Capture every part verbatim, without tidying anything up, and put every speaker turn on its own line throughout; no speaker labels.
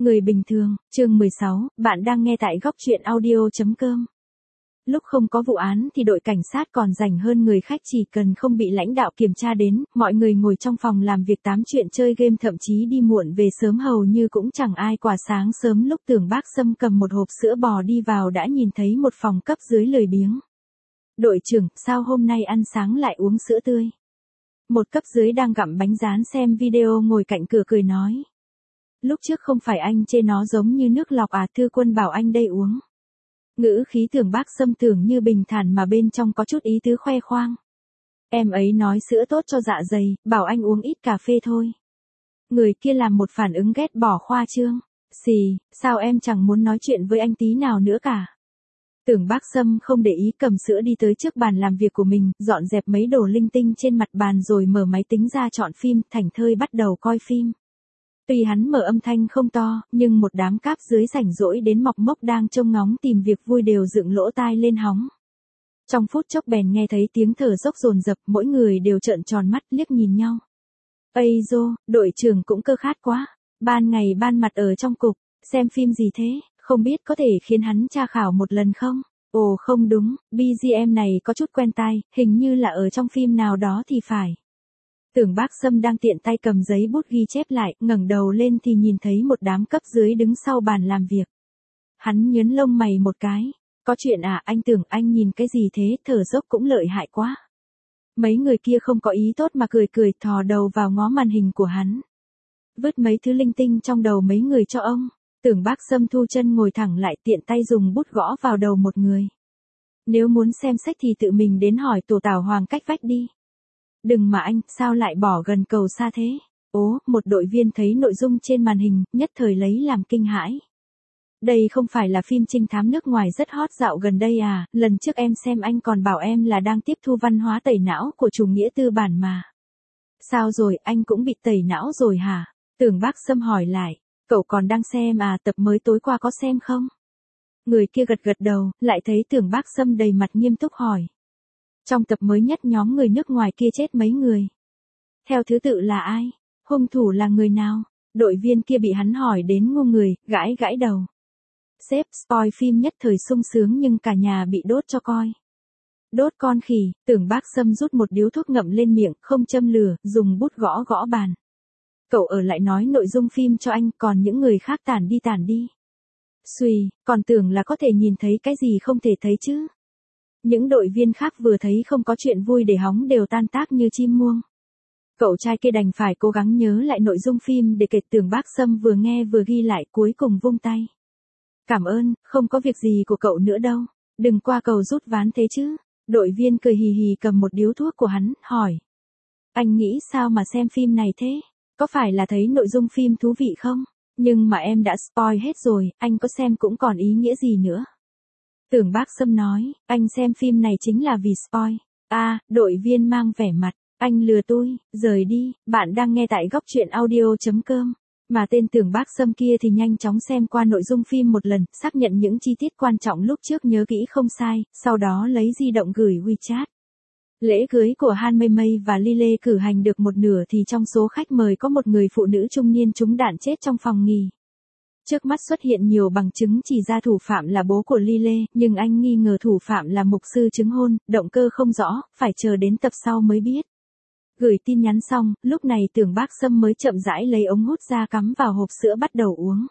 Người bình thường, chương mười sáu, bạn đang nghe tại góc truyện audio chấm com. Lúc không có vụ án thì đội cảnh sát còn rảnh hơn người khách, chỉ cần không bị lãnh đạo kiểm tra đến, mọi người ngồi trong phòng làm việc tám chuyện chơi game, thậm chí đi muộn về sớm hầu như cũng chẳng ai quả. Sáng sớm lúc Tưởng Bác Sâm cầm một hộp sữa bò đi vào đã nhìn thấy một phòng cấp dưới lười biếng. Đội trưởng, sao hôm nay ăn sáng lại uống sữa tươi? Một cấp dưới đang gặm bánh rán xem video ngồi cạnh cửa cười nói. Lúc trước không phải anh chê nó giống như nước lọc à, Thư Quân bảo anh đây uống. Ngữ khí Tưởng Bác Sâm tưởng như bình thản mà bên trong có chút ý tứ khoe khoang. Em ấy nói sữa tốt cho dạ dày, bảo anh uống ít cà phê thôi. Người kia làm một phản ứng ghét bỏ khoa trương. Xì, sao em chẳng muốn nói chuyện với anh tí nào nữa cả. Tưởng Bác Sâm không để ý, cầm sữa đi tới trước bàn làm việc của mình, dọn dẹp mấy đồ linh tinh trên mặt bàn rồi mở máy tính ra chọn phim, thảnh thơi bắt đầu coi phim. Tuy hắn mở âm thanh không to, nhưng một đám cáp dưới rảnh rỗi đến mọc mốc đang trông ngóng tìm việc vui đều dựng lỗ tai lên hóng. Trong phút chốc bèn nghe thấy tiếng thở dốc dồn dập, mỗi người đều trợn tròn mắt liếc nhìn nhau. Ây dô, đội trưởng cũng cơ khát quá, ban ngày ban mặt ở trong cục, xem phim gì thế, không biết có thể khiến hắn tra khảo một lần không? Ồ không đúng, bê giê em này có chút quen tai, hình như là ở trong phim nào đó thì phải. Tưởng Bác Sâm đang tiện tay cầm giấy bút ghi chép lại, ngẩng đầu lên thì nhìn thấy một đám cấp dưới đứng sau bàn làm việc. Hắn nhớn lông mày một cái. Có chuyện à, anh Tưởng, anh nhìn cái gì thế, thở dốc cũng lợi hại quá. Mấy người kia không có ý tốt mà cười cười, thò đầu vào ngó màn hình của hắn. Vứt mấy thứ linh tinh trong đầu mấy người cho ông. Tưởng Bác Sâm thu chân ngồi thẳng lại, tiện tay dùng bút gõ vào đầu một người. Nếu muốn xem sách thì tự mình đến hỏi tổ Tào Hoàng cách vách đi. Đừng mà anh, sao lại bỏ gần cầu xa thế? Ố, một đội viên thấy nội dung trên màn hình, nhất thời lấy làm kinh hãi. Đây không phải là phim trinh thám nước ngoài rất hot dạo gần đây à, lần trước em xem anh còn bảo em là đang tiếp thu văn hóa tẩy não của chủ nghĩa tư bản mà. Sao rồi, anh cũng bị tẩy não rồi hả? Tưởng Bác Sâm hỏi lại, cậu còn đang xem à, tập mới tối qua có xem không? Người kia gật gật đầu, lại thấy Tưởng Bác Sâm đầy mặt nghiêm túc hỏi. Trong tập mới nhất nhóm người nước ngoài kia chết mấy người? Theo thứ tự là ai? Hung thủ là người nào? Đội viên kia bị hắn hỏi đến ngu người, gãi gãi đầu. Sếp, spoil phim nhất thời sung sướng nhưng cả nhà bị đốt cho coi. Đốt con khỉ, Tưởng Bác Sâm rút một điếu thuốc ngậm lên miệng, không châm lửa, dùng bút gõ gõ bàn. Cậu ở lại nói nội dung phim cho anh, còn những người khác tản đi tản đi. Xùi, còn tưởng là có thể nhìn thấy cái gì không thể thấy chứ. Những đội viên khác vừa thấy không có chuyện vui để hóng đều tan tác như chim muông. Cậu trai kia đành phải cố gắng nhớ lại nội dung phim để kể. Tưởng Bác Sâm vừa nghe vừa ghi lại, cuối cùng vung tay. Cảm ơn, không có việc gì của cậu nữa đâu. Đừng qua cầu rút ván thế chứ. Đội viên cười hì hì cầm một điếu thuốc của hắn, hỏi. Anh nghĩ sao mà xem phim này thế? Có phải là thấy nội dung phim thú vị không? Nhưng mà em đã spoil hết rồi, anh có xem cũng còn ý nghĩa gì nữa. Tưởng Bác Sâm nói, anh xem phim này chính là vì spoil. À, đội viên mang vẻ mặt, anh lừa tôi, rời đi, bạn đang nghe tại góc truyện audio chấm com. Mà tên Tưởng Bác Sâm kia thì nhanh chóng xem qua nội dung phim một lần, xác nhận những chi tiết quan trọng lúc trước nhớ kỹ không sai, sau đó lấy di động gửi WeChat. Lễ cưới của Han Mei Mei và Lily cử hành được một nửa thì trong số khách mời có một người phụ nữ trung niên trúng đạn chết trong phòng nghỉ. Trước mắt xuất hiện nhiều bằng chứng chỉ ra thủ phạm là bố của Lily, nhưng anh nghi ngờ thủ phạm là mục sư chứng hôn, động cơ không rõ, phải chờ đến tập sau mới biết. Gửi tin nhắn xong, lúc này Tưởng Bác Sâm mới chậm rãi lấy ống hút ra cắm vào hộp sữa bắt đầu uống.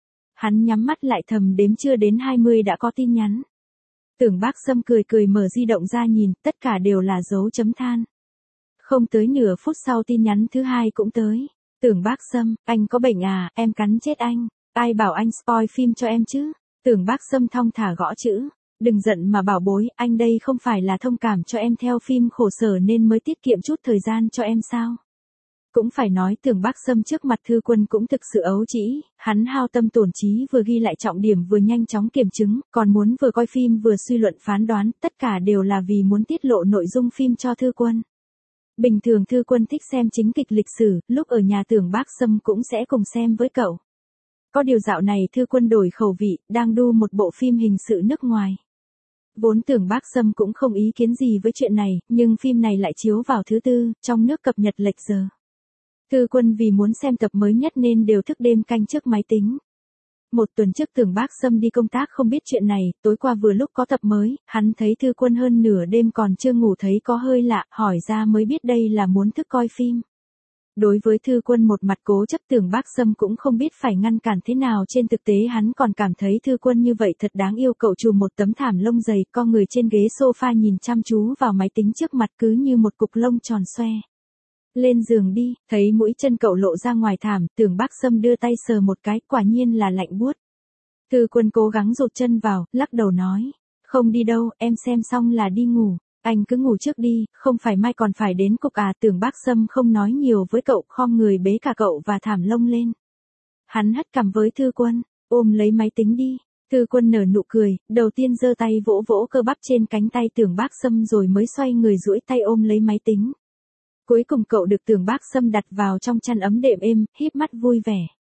Hắn nhắm mắt lại thầm đếm chưa đến hai mươi đã có tin nhắn. Tưởng Bác Sâm cười cười mở di động ra nhìn, tất cả đều là dấu chấm than. Không tới nửa phút sau tin nhắn thứ hai cũng tới. Tưởng Bác Sâm, anh có bệnh à, em cắn chết anh. Ai bảo anh spoil phim cho em chứ? Tưởng Bác Sâm thong thả gõ chữ. Đừng giận mà bảo bối, anh đây không phải là thông cảm cho em theo phim khổ sở nên mới tiết kiệm chút thời gian cho em sao? Cũng phải nói Tưởng Bác Sâm trước mặt Thư Quân cũng thực sự ấu trĩ, hắn hao tâm tổn trí vừa ghi lại trọng điểm vừa nhanh chóng kiểm chứng, còn muốn vừa coi phim vừa suy luận phán đoán, tất cả đều là vì muốn tiết lộ nội dung phim cho Thư Quân. Bình thường Thư Quân thích xem chính kịch lịch sử, lúc ở nhà Tưởng Bác Sâm cũng sẽ cùng xem với cậu. Có điều dạo này Thư Quân đổi khẩu vị, đang đu một bộ phim hình sự nước ngoài. Vốn Tưởng Bác Sâm cũng không ý kiến gì với chuyện này, nhưng phim này lại chiếu vào thứ tư, trong nước cập nhật lệch giờ. Thư Quân vì muốn xem tập mới nhất nên đều thức đêm canh trước máy tính. Một tuần trước Tưởng Bác Sâm đi công tác không biết chuyện này, tối qua vừa lúc có tập mới, hắn thấy Thư Quân hơn nửa đêm còn chưa ngủ thấy có hơi lạ, hỏi ra mới biết đây là muốn thức coi phim. Đối với Thư Quân một mặt cố chấp Tưởng Bác Sâm cũng không biết phải ngăn cản thế nào, trên thực tế hắn còn cảm thấy Thư Quân như vậy thật đáng yêu. Cậu chùm một tấm thảm lông dày, co người trên ghế sofa nhìn chăm chú vào máy tính trước mặt cứ như một cục lông tròn xoe. Lên giường đi, thấy mũi chân cậu lộ ra ngoài thảm, Tưởng Bác Sâm đưa tay sờ một cái, quả nhiên là lạnh buốt. Thư Quân cố gắng rụt chân vào, lắc đầu nói, không đi đâu, em xem xong là đi ngủ. Anh cứ ngủ trước đi, không phải mai còn phải đến cục à. Tưởng Bác Sâm không nói nhiều với cậu, khom người bế cả cậu và thảm lông lên. Hắn hất cằm với Thư Quân, ôm lấy máy tính đi. Thư Quân nở nụ cười, đầu tiên giơ tay vỗ vỗ cơ bắp trên cánh tay Tưởng Bác Sâm rồi mới xoay người duỗi tay ôm lấy máy tính. Cuối cùng cậu được Tưởng Bác Sâm đặt vào trong chăn ấm đệm êm, híp mắt vui vẻ.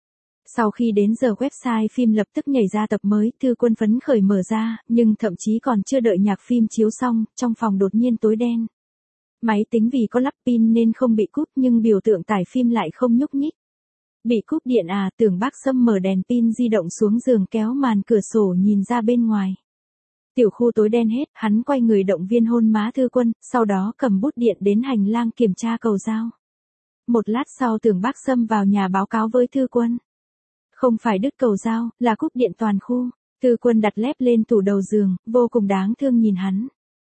Sau khi đến giờ website phim lập tức nhảy ra tập mới, Thư Quân phấn khởi mở ra, nhưng thậm chí còn chưa đợi nhạc phim chiếu xong, trong phòng đột nhiên tối đen. Máy tính vì có lắp pin nên không bị cúp nhưng biểu tượng tải phim lại không nhúc nhích. Bị cúp điện à? Tưởng Bác Sâm mở đèn pin di động xuống giường, kéo màn cửa sổ nhìn ra bên ngoài. Tiểu khu tối đen hết, hắn quay người động viên hôn má Thư Quân, sau đó cầm bút điện đến hành lang kiểm tra cầu dao. Một lát sau Tưởng Bác Sâm vào nhà báo cáo với Thư Quân. Không phải đứt cầu dao, là cúp điện toàn khu. Thư Quân đặt lép lên tủ đầu giường, vô cùng đáng thương nhìn hắn.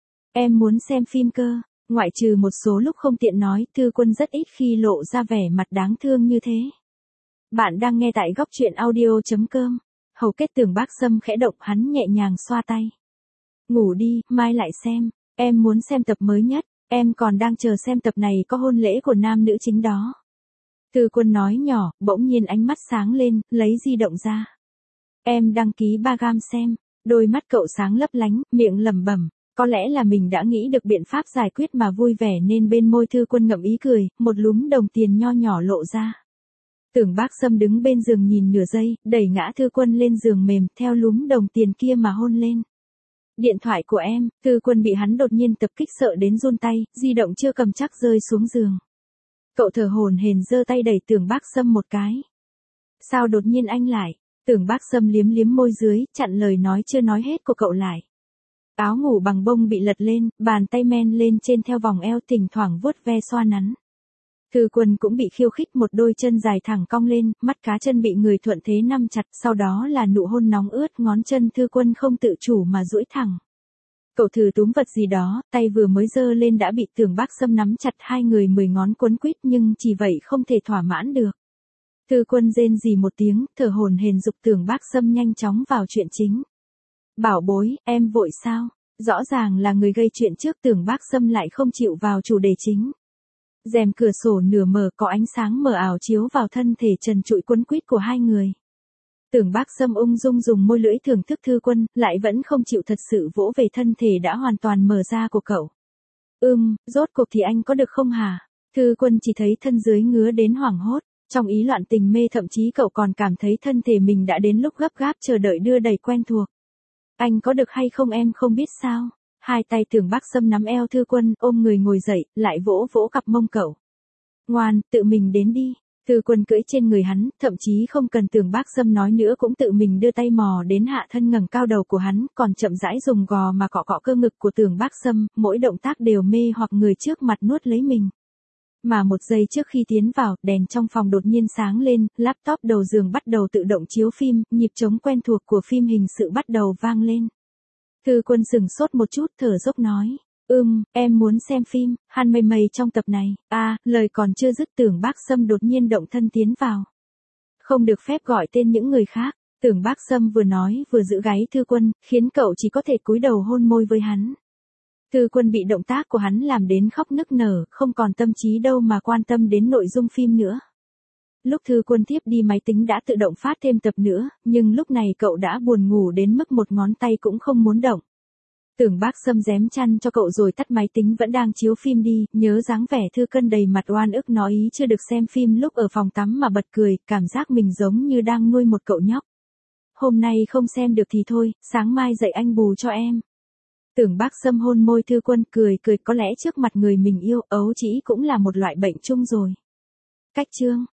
Em muốn xem phim cơ. Ngoại trừ một số lúc không tiện nói, Thư Quân rất ít khi lộ ra vẻ mặt đáng thương như thế. Bạn đang nghe tại góc truyện audio chấm com. Hầu kết Tưởng Bác Sâm khẽ động, hắn nhẹ nhàng xoa tay. Ngủ đi, mai lại xem. Em muốn xem tập mới nhất. Em còn đang chờ xem tập này có hôn lễ của nam nữ chính đó. Thư Quân nói nhỏ, bỗng nhiên ánh mắt sáng lên, lấy di động ra. Em đăng ký ba gam xem. Đôi mắt cậu sáng lấp lánh, miệng lẩm bẩm. Có lẽ là mình đã nghĩ được biện pháp giải quyết mà vui vẻ nên bên môi Thư Quân ngậm ý cười, một lúm đồng tiền nho nhỏ lộ ra. Tưởng Bác Sâm đứng bên giường nhìn nửa giây, đẩy ngã Thư Quân lên giường mềm, theo lúm đồng tiền kia mà hôn lên. Điện thoại của em. Thư Quân bị hắn đột nhiên tập kích sợ đến run tay, di động chưa cầm chắc rơi xuống giường. Cậu thở hổn hển giơ tay đẩy Tưởng Bác Sâm một cái. Sao đột nhiên anh lại? Tưởng Bác Sâm liếm liếm môi dưới, chặn lời nói chưa nói hết của cậu lại. Áo ngủ bằng bông bị lật lên, bàn tay men lên trên theo vòng eo, thỉnh thoảng vuốt ve xoa nắn. Thư Quân cũng bị khiêu khích, một đôi chân dài thẳng cong lên, mắt cá chân bị người thuận thế nắm chặt, sau đó là nụ hôn nóng ướt, ngón chân Thư Quân không tự chủ mà duỗi thẳng. Cậu thử túm vật gì đó, tay vừa mới giơ lên đã bị Tưởng Bác Sâm nắm chặt, hai người mười ngón quấn quýt nhưng chỉ vậy không thể thỏa mãn được. Thư Quân rên rỉ một tiếng, thở hổn hển giục Tưởng Bác Sâm nhanh chóng vào chuyện chính. Bảo bối, em vội sao? Rõ ràng là người gây chuyện trước, Tưởng Bác Sâm lại không chịu vào chủ đề chính. Rèm cửa sổ nửa mở, có ánh sáng mờ ảo chiếu vào thân thể trần trụi quấn quýt của hai người. Tưởng Bác Sâm ung dung dùng môi lưỡi thưởng thức Thư Quân, lại vẫn không chịu thật sự vỗ về thân thể đã hoàn toàn mở ra của cậu. Ưm, rốt cuộc thì anh có được không hả? Thư Quân chỉ thấy thân dưới ngứa đến hoảng hốt, trong ý loạn tình mê thậm chí cậu còn cảm thấy thân thể mình đã đến lúc gấp gáp chờ đợi đưa đẩy quen thuộc. Anh có được hay không em không biết sao? Hai tay Tưởng Bác Sâm nắm eo Thư Quân, ôm người ngồi dậy, lại vỗ vỗ cặp mông cậu. Ngoan, tự mình đến đi. Thư Quân cưỡi trên người hắn, thậm chí không cần Tưởng Bác Sâm nói nữa cũng tự mình đưa tay mò đến hạ thân ngẩng cao đầu của hắn, còn chậm rãi dùng gò mà cọ cọ cơ ngực của Tưởng Bác Sâm, mỗi động tác đều mê hoặc người trước mặt nuốt lấy mình. Mà một giây trước khi tiến vào, đèn trong phòng đột nhiên sáng lên, laptop đầu giường bắt đầu tự động chiếu phim, nhịp trống quen thuộc của phim hình sự bắt đầu vang lên. Thư Quân sừng sốt một chút, thở dốc nói. Ừm, em muốn xem phim, Han Mây Mây trong tập này. À, lời còn chưa dứt Tưởng Bác Sâm đột nhiên động thân tiến vào. Không được phép gọi tên những người khác. Tưởng Bác Sâm vừa nói vừa giữ gáy Thư Quân, khiến cậu chỉ có thể cúi đầu hôn môi với hắn. Thư Quân bị động tác của hắn làm đến khóc nức nở, không còn tâm trí đâu mà quan tâm đến nội dung phim nữa. Lúc Thư Quân tiếp đi máy tính đã tự động phát thêm tập nữa, nhưng lúc này cậu đã buồn ngủ đến mức một ngón tay cũng không muốn động. Tưởng Bác Sâm rém chăn cho cậu rồi tắt máy tính vẫn đang chiếu phim đi, nhớ dáng vẻ Thư Cân đầy mặt oan ức nói ý chưa được xem phim lúc ở phòng tắm mà bật cười, cảm giác mình giống như đang nuôi một cậu nhóc. Hôm nay không xem được thì thôi, sáng mai dậy anh bù cho em. Tưởng Bác Sâm hôn môi Thư Quân cười cười, có lẽ trước mặt người mình yêu, ấu trĩ cũng là một loại bệnh chung rồi. Cách chương